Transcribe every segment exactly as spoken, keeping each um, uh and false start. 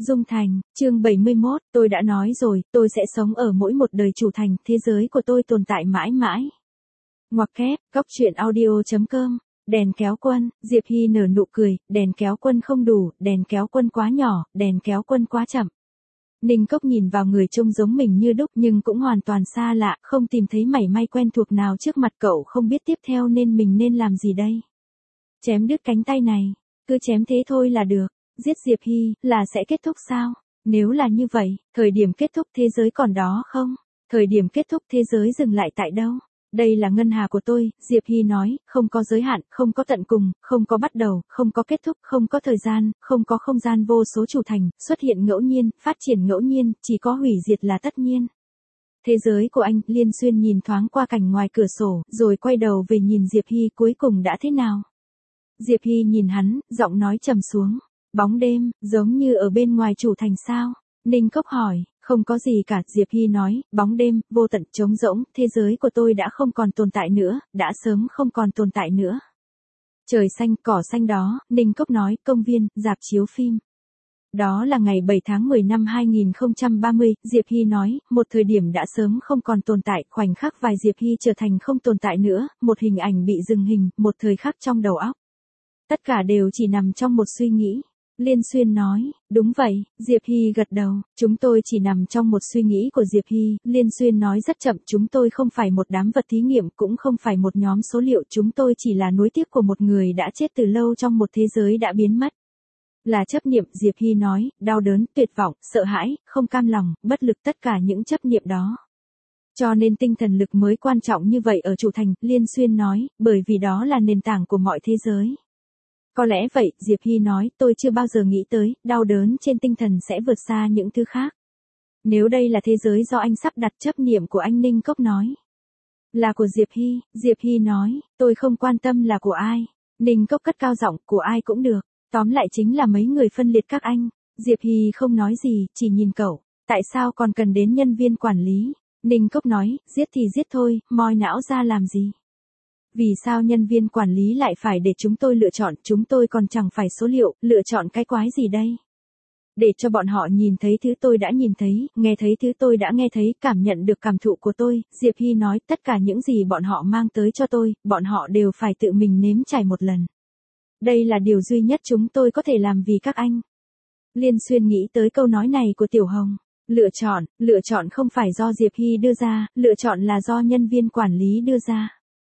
Dung Thành, chương bảy mươi mốt, tôi đã nói rồi, tôi sẽ sống ở mỗi một đời chủ thành, thế giới của tôi tồn tại mãi mãi. Ngoặc kép, góc truyện audio chấm com, đèn kéo quân, Diệp Hy nở nụ cười, đèn kéo quân không đủ, đèn kéo quân quá nhỏ, đèn kéo quân quá chậm. Ninh Cốc nhìn vào người trông giống mình như đúc nhưng cũng hoàn toàn xa lạ, không tìm thấy mảy may quen thuộc nào trước mặt cậu, không biết tiếp theo nên mình nên làm gì đây. Chém đứt cánh tay này, cứ chém thế thôi là được. Giết Diệp Hy, là sẽ kết thúc sao? Nếu là như vậy, thời điểm kết thúc thế giới còn đó không? Thời điểm kết thúc thế giới dừng lại tại đâu? Đây là ngân hà của tôi, Diệp Hy nói, không có giới hạn, không có tận cùng, không có bắt đầu, không có kết thúc, không có thời gian, không có không gian vô số chủ thành, xuất hiện ngẫu nhiên, phát triển ngẫu nhiên, chỉ có hủy diệt là tất nhiên. Thế giới của anh, Liên Xuyên nhìn thoáng qua cảnh ngoài cửa sổ, rồi quay đầu về nhìn Diệp Hy, cuối cùng đã thế nào? Diệp Hy nhìn hắn, giọng nói trầm xuống. Bóng đêm, giống như ở bên ngoài chủ thành sao? Ninh Cốc hỏi, không có gì cả, Diệp Hy nói, bóng đêm, vô tận, trống rỗng, thế giới của tôi đã không còn tồn tại nữa, đã sớm không còn tồn tại nữa. Trời xanh, cỏ xanh đó, Ninh Cốc nói, công viên, rạp chiếu phim. Đó là ngày bảy tháng mười năm hai nghìn không trăm ba mươi, Diệp Hy nói, một thời điểm đã sớm không còn tồn tại, khoảnh khắc vài Diệp Hy trở thành không tồn tại nữa, một hình ảnh bị dừng hình, một thời khắc trong đầu óc. Tất cả đều chỉ nằm trong một suy nghĩ. Liên Xuyên nói, đúng vậy, Diệp Hy gật đầu, chúng tôi chỉ nằm trong một suy nghĩ của Diệp Hy, Liên Xuyên nói rất chậm, chúng tôi không phải một đám vật thí nghiệm, cũng không phải một nhóm số liệu, chúng tôi chỉ là nuối tiếc của một người đã chết từ lâu trong một thế giới đã biến mất. Là chấp niệm, Diệp Hy nói, đau đớn, tuyệt vọng, sợ hãi, không cam lòng, bất lực, tất cả những chấp niệm đó. Cho nên tinh thần lực mới quan trọng như vậy ở chủ thành, Liên Xuyên nói, bởi vì đó là nền tảng của mọi thế giới. Có lẽ vậy, Diệp Hy nói, tôi chưa bao giờ nghĩ tới, đau đớn trên tinh thần sẽ vượt xa những thứ khác. Nếu đây là thế giới do anh sắp đặt, chấp niệm của anh, Ninh Cốc nói. Là của Diệp Hy, Diệp Hy nói, tôi không quan tâm là của ai. Ninh Cốc cất cao giọng, của ai cũng được, tóm lại chính là mấy người phân liệt các anh. Diệp Hy không nói gì, chỉ nhìn cậu, tại sao còn cần đến nhân viên quản lý? Ninh Cốc nói, giết thì giết thôi, moi não ra làm gì? Vì sao nhân viên quản lý lại phải để chúng tôi lựa chọn, chúng tôi còn chẳng phải số liệu, lựa chọn cái quái gì đây? Để cho bọn họ nhìn thấy thứ tôi đã nhìn thấy, nghe thấy thứ tôi đã nghe thấy, cảm nhận được cảm thụ của tôi, Diệp Hy nói, tất cả những gì bọn họ mang tới cho tôi, bọn họ đều phải tự mình nếm trải một lần. Đây là điều duy nhất chúng tôi có thể làm vì các anh. Liên Xuyên nghĩ tới câu nói này của Tiểu Hồng. Lựa chọn, lựa chọn không phải do Diệp Hy đưa ra, lựa chọn là do nhân viên quản lý đưa ra.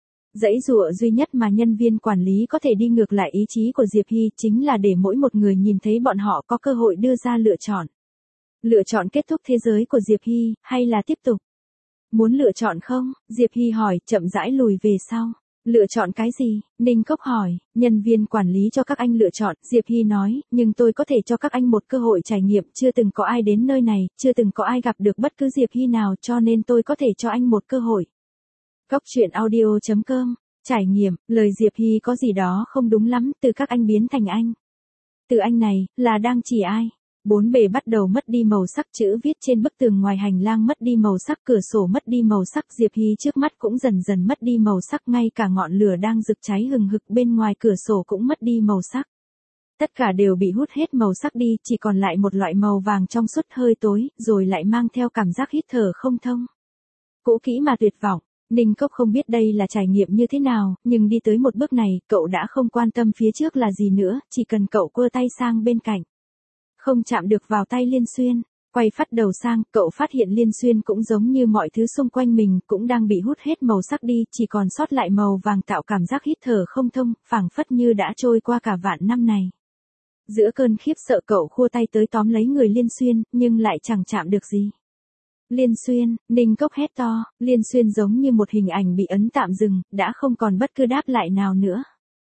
Dãy dụa duy nhất mà nhân viên quản lý có thể đi ngược lại ý chí của Diệp Hy chính là để mỗi một người nhìn thấy bọn họ có cơ hội đưa ra lựa chọn. Lựa chọn kết thúc thế giới của Diệp Hy, hay là tiếp tục? Muốn lựa chọn không? Diệp Hy hỏi, chậm rãi lùi về sau. Lựa chọn cái gì? Ninh Cốc hỏi, nhân viên quản lý cho các anh lựa chọn, Diệp Hy nói, nhưng tôi có thể cho các anh một cơ hội trải nghiệm, chưa từng có ai đến nơi này, chưa từng có ai gặp được bất cứ Diệp Hy nào, cho nên tôi có thể cho anh một cơ hội. Góc truyện audio chấm com, trải nghiệm, lời Diệp Hy có gì đó không đúng lắm, từ các anh biến thành anh. Từ anh này, là đang chỉ ai? Bốn bề bắt đầu mất đi màu sắc, chữ viết trên bức tường ngoài hành lang mất đi màu sắc, cửa sổ mất đi màu sắc, Diệp Hy trước mắt cũng dần dần mất đi màu sắc, ngay cả ngọn lửa đang rực cháy hừng hực bên ngoài cửa sổ cũng mất đi màu sắc. Tất cả đều bị hút hết màu sắc đi, chỉ còn lại một loại màu vàng trong suốt hơi tối, rồi lại mang theo cảm giác hít thở không thông. Cũ kỹ mà tuyệt vọng. Ninh Cốc không biết đây là trải nghiệm như thế nào, nhưng đi tới một bước này, cậu đã không quan tâm phía trước là gì nữa, chỉ cần cậu quơ tay sang bên cạnh. Không chạm được vào tay Liên Xuyên, quay phát đầu sang, cậu phát hiện Liên Xuyên cũng giống như mọi thứ xung quanh mình, cũng đang bị hút hết màu sắc đi, chỉ còn sót lại màu vàng tạo cảm giác hít thở không thông, phảng phất như đã trôi qua cả vạn năm này. Giữa cơn khiếp sợ cậu khua tay tới tóm lấy người Liên Xuyên, nhưng lại chẳng chạm được gì. Liên Xuyên, Ninh Cốc hét to, Liên Xuyên giống như một hình ảnh bị ấn tạm dừng, đã không còn bất cứ đáp lại nào nữa.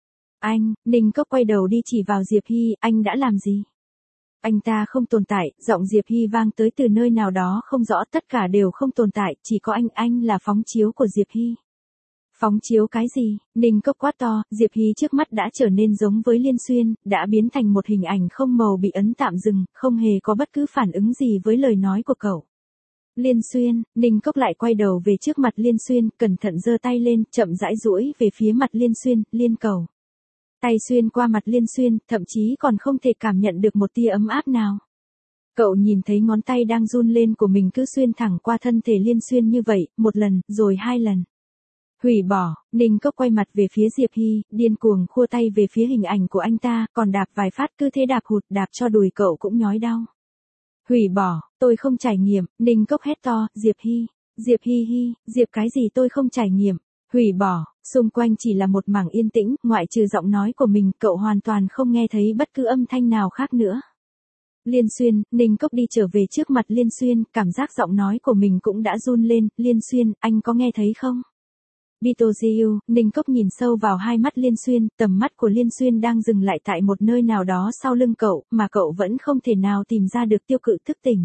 Anh, Ninh Cốc quay đầu đi chỉ vào Diệp Hy, anh đã làm gì? Anh ta không tồn tại, giọng Diệp Hy vang tới từ nơi nào đó không rõ, tất cả đều không tồn tại, chỉ có anh, anh là phóng chiếu của Diệp Hy. Phóng chiếu cái gì? Ninh Cốc quát to, Diệp Hy trước mắt đã trở nên giống với Liên Xuyên, đã biến thành một hình ảnh không màu bị ấn tạm dừng, không hề có bất cứ phản ứng gì với lời nói của cậu. Liên Xuyên, Ninh Cốc lại quay đầu về trước mặt Liên Xuyên, cẩn thận giơ tay lên, chậm rãi duỗi về phía mặt Liên Xuyên, Liên cầu. Tay xuyên qua mặt Liên Xuyên, thậm chí còn không thể cảm nhận được một tia ấm áp nào. Cậu nhìn thấy ngón tay đang run lên của mình cứ xuyên thẳng qua thân thể Liên Xuyên như vậy, một lần, rồi hai lần. Hủy bỏ, Ninh Cốc quay mặt về phía Diệp Hy, điên cuồng khua tay về phía hình ảnh của anh ta, còn đạp vài phát cứ thế đạp hụt, đạp cho đùi cậu cũng nhói đau. Hủy bỏ, tôi không trải nghiệm, Ninh Cốc hét to, Diệp Hy, Diệp Hy Hy, Diệp cái gì tôi không trải nghiệm, hủy bỏ, xung quanh chỉ là một mảng yên tĩnh, ngoại trừ giọng nói của mình, cậu hoàn toàn không nghe thấy bất cứ âm thanh nào khác nữa. Liên Xuyên, Ninh Cốc đi trở về trước mặt Liên Xuyên, cảm giác giọng nói của mình cũng đã run lên, Liên Xuyên, anh có nghe thấy không? Bitoziu, Ninh Cốc nhìn sâu vào hai mắt Liên Xuyên, tầm mắt của Liên Xuyên đang dừng lại tại một nơi nào đó sau lưng cậu, mà cậu vẫn không thể nào tìm ra được tiêu cự thức tỉnh.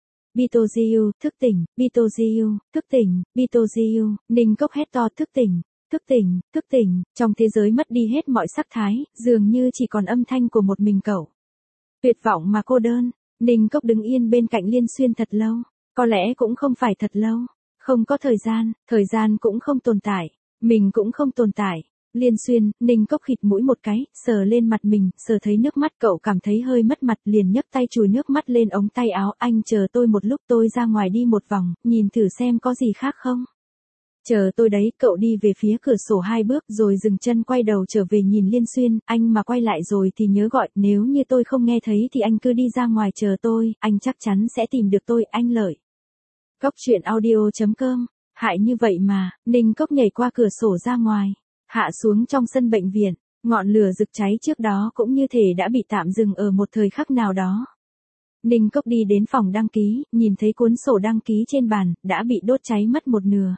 Bitoziu, thức tỉnh, Bitoziu, thức tỉnh, Bitoziu, Ninh Cốc hét to thức tỉnh, thức tỉnh, thức tỉnh, trong thế giới mất đi hết mọi sắc thái, dường như chỉ còn âm thanh của một mình cậu. Tuyệt vọng mà cô đơn, Ninh Cốc đứng yên bên cạnh Liên Xuyên thật lâu, có lẽ cũng không phải thật lâu. Không có thời gian, thời gian cũng không tồn tại, mình cũng không tồn tại. Liên Xuyên, Ninh Cốc khịt mũi một cái, sờ lên mặt mình, sờ thấy nước mắt cậu cảm thấy hơi mất mặt, liền nhấc tay chùi nước mắt lên ống tay áo, anh chờ tôi một lúc tôi ra ngoài đi một vòng, nhìn thử xem có gì khác không. Chờ tôi đấy, cậu đi về phía cửa sổ hai bước rồi dừng chân quay đầu trở về nhìn Liên Xuyên, anh mà quay lại rồi thì nhớ gọi, nếu như tôi không nghe thấy thì anh cứ đi ra ngoài chờ tôi, anh chắc chắn sẽ tìm được tôi, anh Lợi. Cốc truyện audio chấm com, hại như vậy mà, Ninh Cốc nhảy qua cửa sổ ra ngoài, hạ xuống trong sân bệnh viện, ngọn lửa rực cháy trước đó cũng như thể đã bị tạm dừng ở một thời khắc nào đó. Ninh Cốc đi đến phòng đăng ký, nhìn thấy cuốn sổ đăng ký trên bàn, đã bị đốt cháy mất một nửa.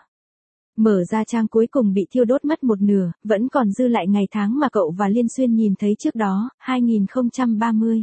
Mở ra trang cuối cùng bị thiêu đốt mất một nửa, vẫn còn dư lại ngày tháng mà cậu và Liên Xuyên nhìn thấy trước đó, hai nghìn không trăm ba mươi.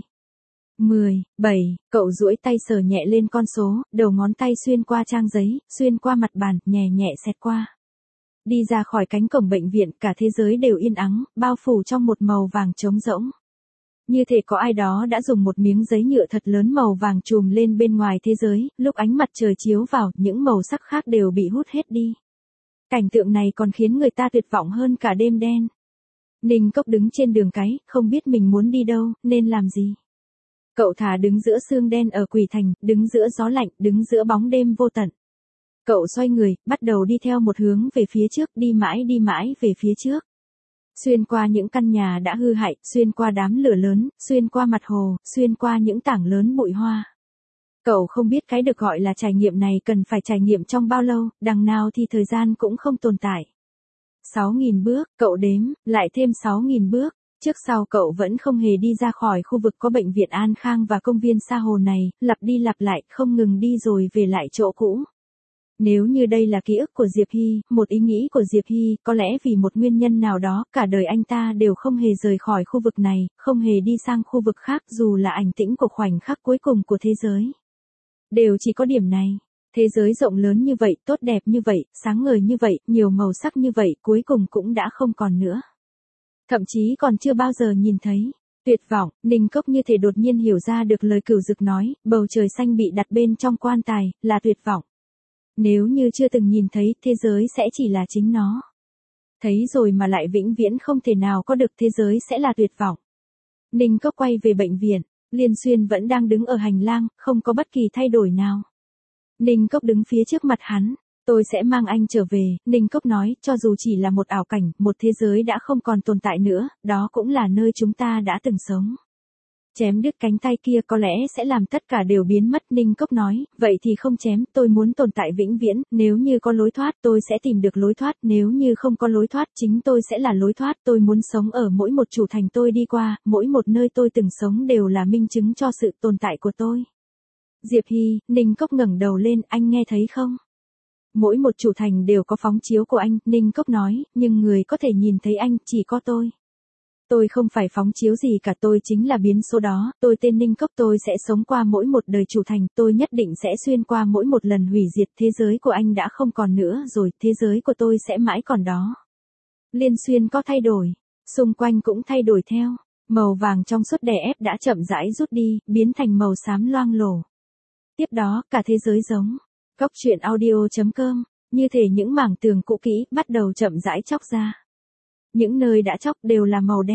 mười, bảy, cậu duỗi tay sờ nhẹ lên con số, đầu ngón tay xuyên qua trang giấy, xuyên qua mặt bàn, nhẹ nhẹ xẹt qua. Đi ra khỏi cánh cổng bệnh viện, cả thế giới đều yên ắng, bao phủ trong một màu vàng trống rỗng. Như thể có ai đó đã dùng một miếng giấy nhựa thật lớn màu vàng trùm lên bên ngoài thế giới, lúc ánh mặt trời chiếu vào, những màu sắc khác đều bị hút hết đi. Cảnh tượng này còn khiến người ta tuyệt vọng hơn cả đêm đen. Ninh Cốc đứng trên đường cái, không biết mình muốn đi đâu, nên làm gì. Cậu thà đứng giữa sương đen ở Quỷ Thành, đứng giữa gió lạnh, đứng giữa bóng đêm vô tận. Cậu xoay người, bắt đầu đi theo một hướng về phía trước, đi mãi đi mãi về phía trước. Xuyên qua những căn nhà đã hư hại, xuyên qua đám lửa lớn, xuyên qua mặt hồ, xuyên qua những tảng lớn bụi hoa. Cậu không biết cái được gọi là trải nghiệm này cần phải trải nghiệm trong bao lâu, đằng nào thì thời gian cũng không tồn tại. sáu nghìn bước, cậu đếm, lại thêm sáu nghìn bước. Trước sau cậu vẫn không hề đi ra khỏi khu vực có bệnh viện An Khang và công viên Sa Hồ này, lặp đi lặp lại, không ngừng đi rồi về lại chỗ cũ. Nếu như đây là ký ức của Diệp Hy, một ý nghĩ của Diệp Hy, có lẽ vì một nguyên nhân nào đó, cả đời anh ta đều không hề rời khỏi khu vực này, không hề đi sang khu vực khác dù là ảnh tĩnh của khoảnh khắc cuối cùng của thế giới. Đều chỉ có điểm này. Thế giới rộng lớn như vậy, tốt đẹp như vậy, sáng ngời như vậy, nhiều màu sắc như vậy, cuối cùng cũng đã không còn nữa. Thậm chí còn chưa bao giờ nhìn thấy. Tuyệt vọng, Ninh Cốc như thể đột nhiên hiểu ra được lời Cửu Dực nói, bầu trời xanh bị đặt bên trong quan tài, là tuyệt vọng. Nếu như chưa từng nhìn thấy, thế giới sẽ chỉ là chính nó. Thấy rồi mà lại vĩnh viễn không thể nào có được, thế giới sẽ là tuyệt vọng. Ninh Cốc quay về bệnh viện, Liên Xuyên vẫn đang đứng ở hành lang, không có bất kỳ thay đổi nào. Ninh Cốc đứng phía trước mặt hắn. Tôi sẽ mang anh trở về, Ninh Cốc nói, cho dù chỉ là một ảo cảnh, một thế giới đã không còn tồn tại nữa, đó cũng là nơi chúng ta đã từng sống. Chém đứt cánh tay kia có lẽ sẽ làm tất cả đều biến mất, Ninh Cốc nói, vậy thì không chém, tôi muốn tồn tại vĩnh viễn, nếu như có lối thoát tôi sẽ tìm được lối thoát, nếu như không có lối thoát chính tôi sẽ là lối thoát, tôi muốn sống ở mỗi một chủ thành tôi đi qua, mỗi một nơi tôi từng sống đều là minh chứng cho sự tồn tại của tôi. Diệp Hy, Ninh Cốc ngẩng đầu lên, anh nghe thấy không? Mỗi một chủ thành đều có phóng chiếu của anh, Ninh Cốc nói, nhưng người có thể nhìn thấy anh, chỉ có tôi. Tôi không phải phóng chiếu gì cả, tôi chính là biến số đó, tôi tên Ninh Cốc, tôi sẽ sống qua mỗi một đời chủ thành, tôi nhất định sẽ xuyên qua mỗi một lần hủy diệt, thế giới của anh đã không còn nữa rồi, thế giới của tôi sẽ mãi còn đó. Liên Xuyên có thay đổi, xung quanh cũng thay đổi theo, màu vàng trong suốt đè ép đã chậm rãi rút đi, biến thành màu xám loang lổ. Tiếp đó, cả thế giới giống. Cốc truyện audio chấm com, như thể những mảng tường cũ kỹ bắt đầu chậm rãi chóc ra. Những nơi đã chóc đều là màu đen,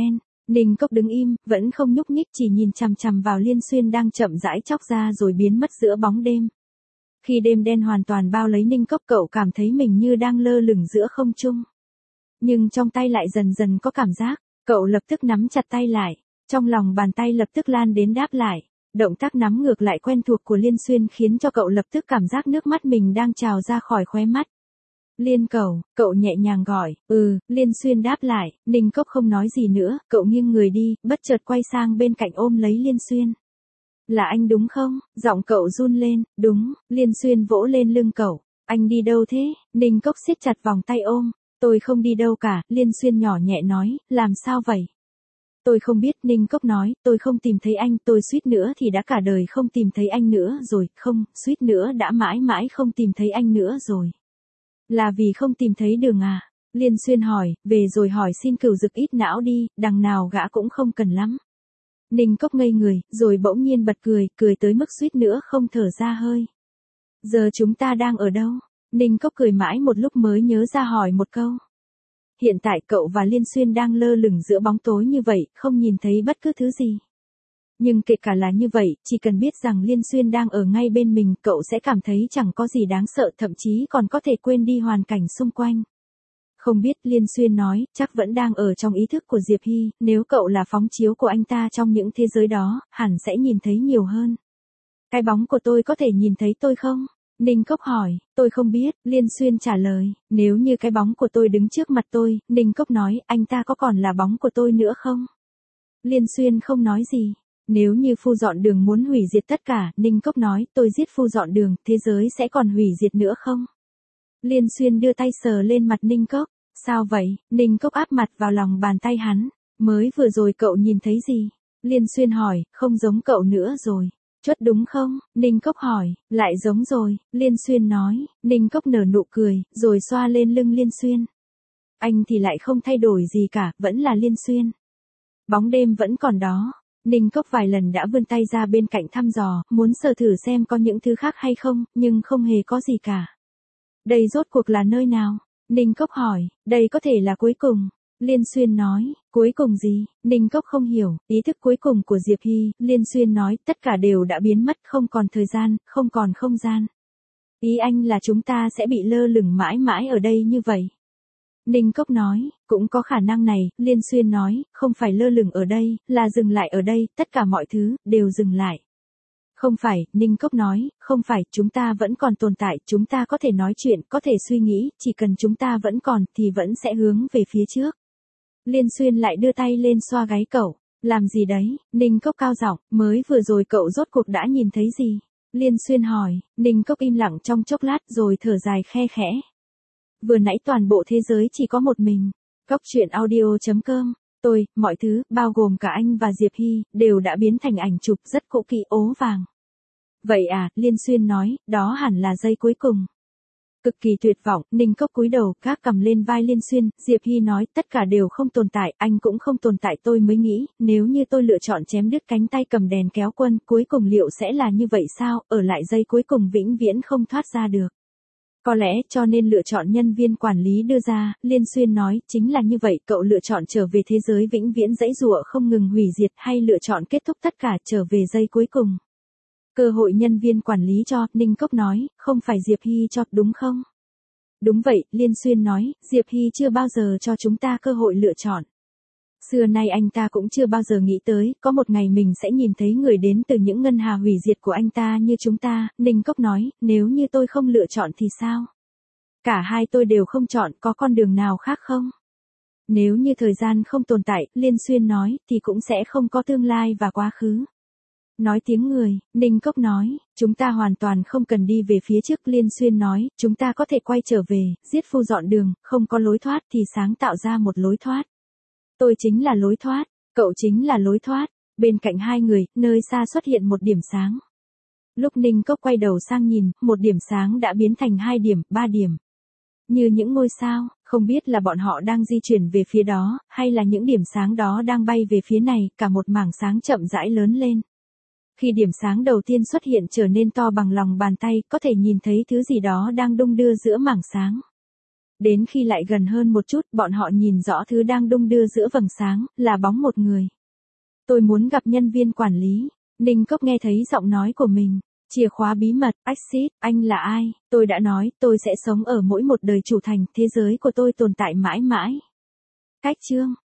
Ninh Cốc đứng im, vẫn không nhúc nhích, chỉ nhìn chằm chằm vào Liên Xuyên đang chậm rãi chóc ra rồi biến mất giữa bóng đêm. Khi đêm đen hoàn toàn bao lấy Ninh Cốc, cậu cảm thấy mình như đang lơ lửng giữa không trung. Nhưng trong tay lại dần dần có cảm giác, cậu lập tức nắm chặt tay lại, trong lòng bàn tay lập tức lan đến đáp lại. Động tác nắm ngược lại quen thuộc của Liên Xuyên khiến cho cậu lập tức cảm giác nước mắt mình đang trào ra khỏi khóe mắt. Liên Cẩu, cậu nhẹ nhàng gọi, ừ, Liên Xuyên đáp lại, Ninh Cốc không nói gì nữa, cậu nghiêng người đi, bất chợt quay sang bên cạnh ôm lấy Liên Xuyên. Là anh đúng không? Giọng cậu run lên, đúng, Liên Xuyên vỗ lên lưng cậu, anh đi đâu thế? Ninh Cốc siết chặt vòng tay ôm, tôi không đi đâu cả, Liên Xuyên nhỏ nhẹ nói, làm sao vậy? Tôi không biết, Ninh Cốc nói, tôi không tìm thấy anh, tôi suýt nữa thì đã cả đời không tìm thấy anh nữa rồi, không, suýt nữa đã mãi mãi không tìm thấy anh nữa rồi. Là vì không tìm thấy đường à? Liên Xuyên hỏi, về rồi hỏi xin Cửu Dực ít não đi, đằng nào gã cũng không cần lắm. Ninh Cốc ngây người, rồi bỗng nhiên bật cười, cười tới mức suýt nữa không thở ra hơi. Giờ chúng ta đang ở đâu? Ninh Cốc cười mãi một lúc mới nhớ ra hỏi một câu. Hiện tại cậu và Liên Xuyên đang lơ lửng giữa bóng tối như vậy, không nhìn thấy bất cứ thứ gì. Nhưng kể cả là như vậy, chỉ cần biết rằng Liên Xuyên đang ở ngay bên mình, cậu sẽ cảm thấy chẳng có gì đáng sợ, thậm chí còn có thể quên đi hoàn cảnh xung quanh. Không biết, Liên Xuyên nói, chắc vẫn đang ở trong ý thức của Diệp Hy, nếu cậu là phóng chiếu của anh ta trong những thế giới đó, hẳn sẽ nhìn thấy nhiều hơn. Cái bóng của tôi có thể nhìn thấy tôi không? Ninh Cốc hỏi, tôi không biết, Liên Xuyên trả lời, nếu như cái bóng của tôi đứng trước mặt tôi, Ninh Cốc nói, anh ta có còn là bóng của tôi nữa không? Liên Xuyên không nói gì. Nếu như Phu Dọn Đường muốn hủy diệt tất cả, Ninh Cốc nói, tôi giết Phu Dọn Đường, thế giới sẽ còn hủy diệt nữa không? Liên Xuyên đưa tay sờ lên mặt Ninh Cốc, sao vậy? Ninh Cốc áp mặt vào lòng bàn tay hắn, mới vừa rồi cậu nhìn thấy gì? Liên Xuyên hỏi, không giống cậu nữa rồi. Chuất đúng không? Ninh Cốc hỏi, lại giống rồi, Liên Xuyên nói, Ninh Cốc nở nụ cười, rồi xoa lên lưng Liên Xuyên. Anh thì lại không thay đổi gì cả, vẫn là Liên Xuyên. Bóng đêm vẫn còn đó. Ninh Cốc vài lần đã vươn tay ra bên cạnh thăm dò, muốn sờ thử xem có những thứ khác hay không, nhưng không hề có gì cả. Đây rốt cuộc là nơi nào? Ninh Cốc hỏi, đây có thể là cuối cùng. Liên Xuyên nói, cuối cùng gì? Ninh Cốc không hiểu, ý thức cuối cùng của Diệp Hy, Liên Xuyên nói, tất cả đều đã biến mất, không còn thời gian, không còn không gian. Ý anh là chúng ta sẽ bị lơ lửng mãi mãi ở đây như vậy. Ninh Cốc nói, cũng có khả năng này, Liên Xuyên nói, không phải lơ lửng ở đây, là dừng lại ở đây, tất cả mọi thứ, đều dừng lại. Không phải, Ninh Cốc nói, không phải, chúng ta vẫn còn tồn tại, chúng ta có thể nói chuyện, có thể suy nghĩ, chỉ cần chúng ta vẫn còn, thì vẫn sẽ hướng về phía trước. Liên Xuyên lại đưa tay lên xoa gáy cậu, làm gì đấy, Ninh Cốc cao giọng, mới vừa rồi cậu rốt cuộc đã nhìn thấy gì? Liên Xuyên hỏi, Ninh Cốc im lặng trong chốc lát rồi thở dài khe khẽ. Vừa nãy toàn bộ thế giới chỉ có một mình. Góc truyện audio chấm com. Tôi, mọi thứ, bao gồm cả anh và Diệp Hy, đều đã biến thành ảnh chụp rất cũ kỹ ố vàng. Vậy à, Liên Xuyên nói, đó hẳn là giây cuối cùng. Cực kỳ tuyệt vọng, Ninh Cốc cúi đầu, gác cầm lên vai Liên Xuyên, Diệp Hy nói, tất cả đều không tồn tại, anh cũng không tồn tại, tôi mới nghĩ, nếu như tôi lựa chọn chém đứt cánh tay cầm đèn kéo quân, cuối cùng liệu sẽ là như vậy sao, ở lại giây cuối cùng vĩnh viễn không thoát ra được. Có lẽ cho nên lựa chọn nhân viên quản lý đưa ra, Liên Xuyên nói, chính là như vậy, cậu lựa chọn trở về thế giới vĩnh viễn dãy dụa không ngừng hủy diệt hay lựa chọn kết thúc tất cả trở về giây cuối cùng. Cơ hội nhân viên quản lý cho, Ninh Cốc nói, không phải Diệp Hy cho, đúng không? Đúng vậy, Liên Xuyên nói, Diệp Hy chưa bao giờ cho chúng ta cơ hội lựa chọn. Xưa nay anh ta cũng chưa bao giờ nghĩ tới, có một ngày mình sẽ nhìn thấy người đến từ những ngân hà hủy diệt của anh ta như chúng ta, Ninh Cốc nói, nếu như tôi không lựa chọn thì sao? Cả hai tôi đều không chọn, có con đường nào khác không? Nếu như thời gian không tồn tại, Liên Xuyên nói, thì cũng sẽ không có tương lai và quá khứ. Nói tiếng người, Ninh Cốc nói, chúng ta hoàn toàn không cần đi về phía trước, Liên Xuyên nói, chúng ta có thể quay trở về, giết Phu Dọn Đường, không có lối thoát thì sáng tạo ra một lối thoát. Tôi chính là lối thoát, cậu chính là lối thoát. Bên cạnh hai người, nơi xa xuất hiện một điểm sáng. Lúc Ninh Cốc quay đầu sang nhìn, một điểm sáng đã biến thành hai điểm, ba điểm. Như những ngôi sao, không biết là bọn họ đang di chuyển về phía đó, hay là những điểm sáng đó đang bay về phía này, cả một mảng sáng chậm rãi lớn lên. Khi điểm sáng đầu tiên xuất hiện trở nên to bằng lòng bàn tay, có thể nhìn thấy thứ gì đó đang đung đưa giữa mảng sáng. Đến khi lại gần hơn một chút, bọn họ nhìn rõ thứ đang đung đưa giữa vầng sáng, là bóng một người. Tôi muốn gặp nhân viên quản lý. Ninh Cốc nghe thấy giọng nói của mình. Chìa khóa bí mật, Exit, anh là ai? Tôi đã nói, tôi sẽ sống ở mỗi một đời chủ thành, thế giới của tôi tồn tại mãi mãi. Cách chương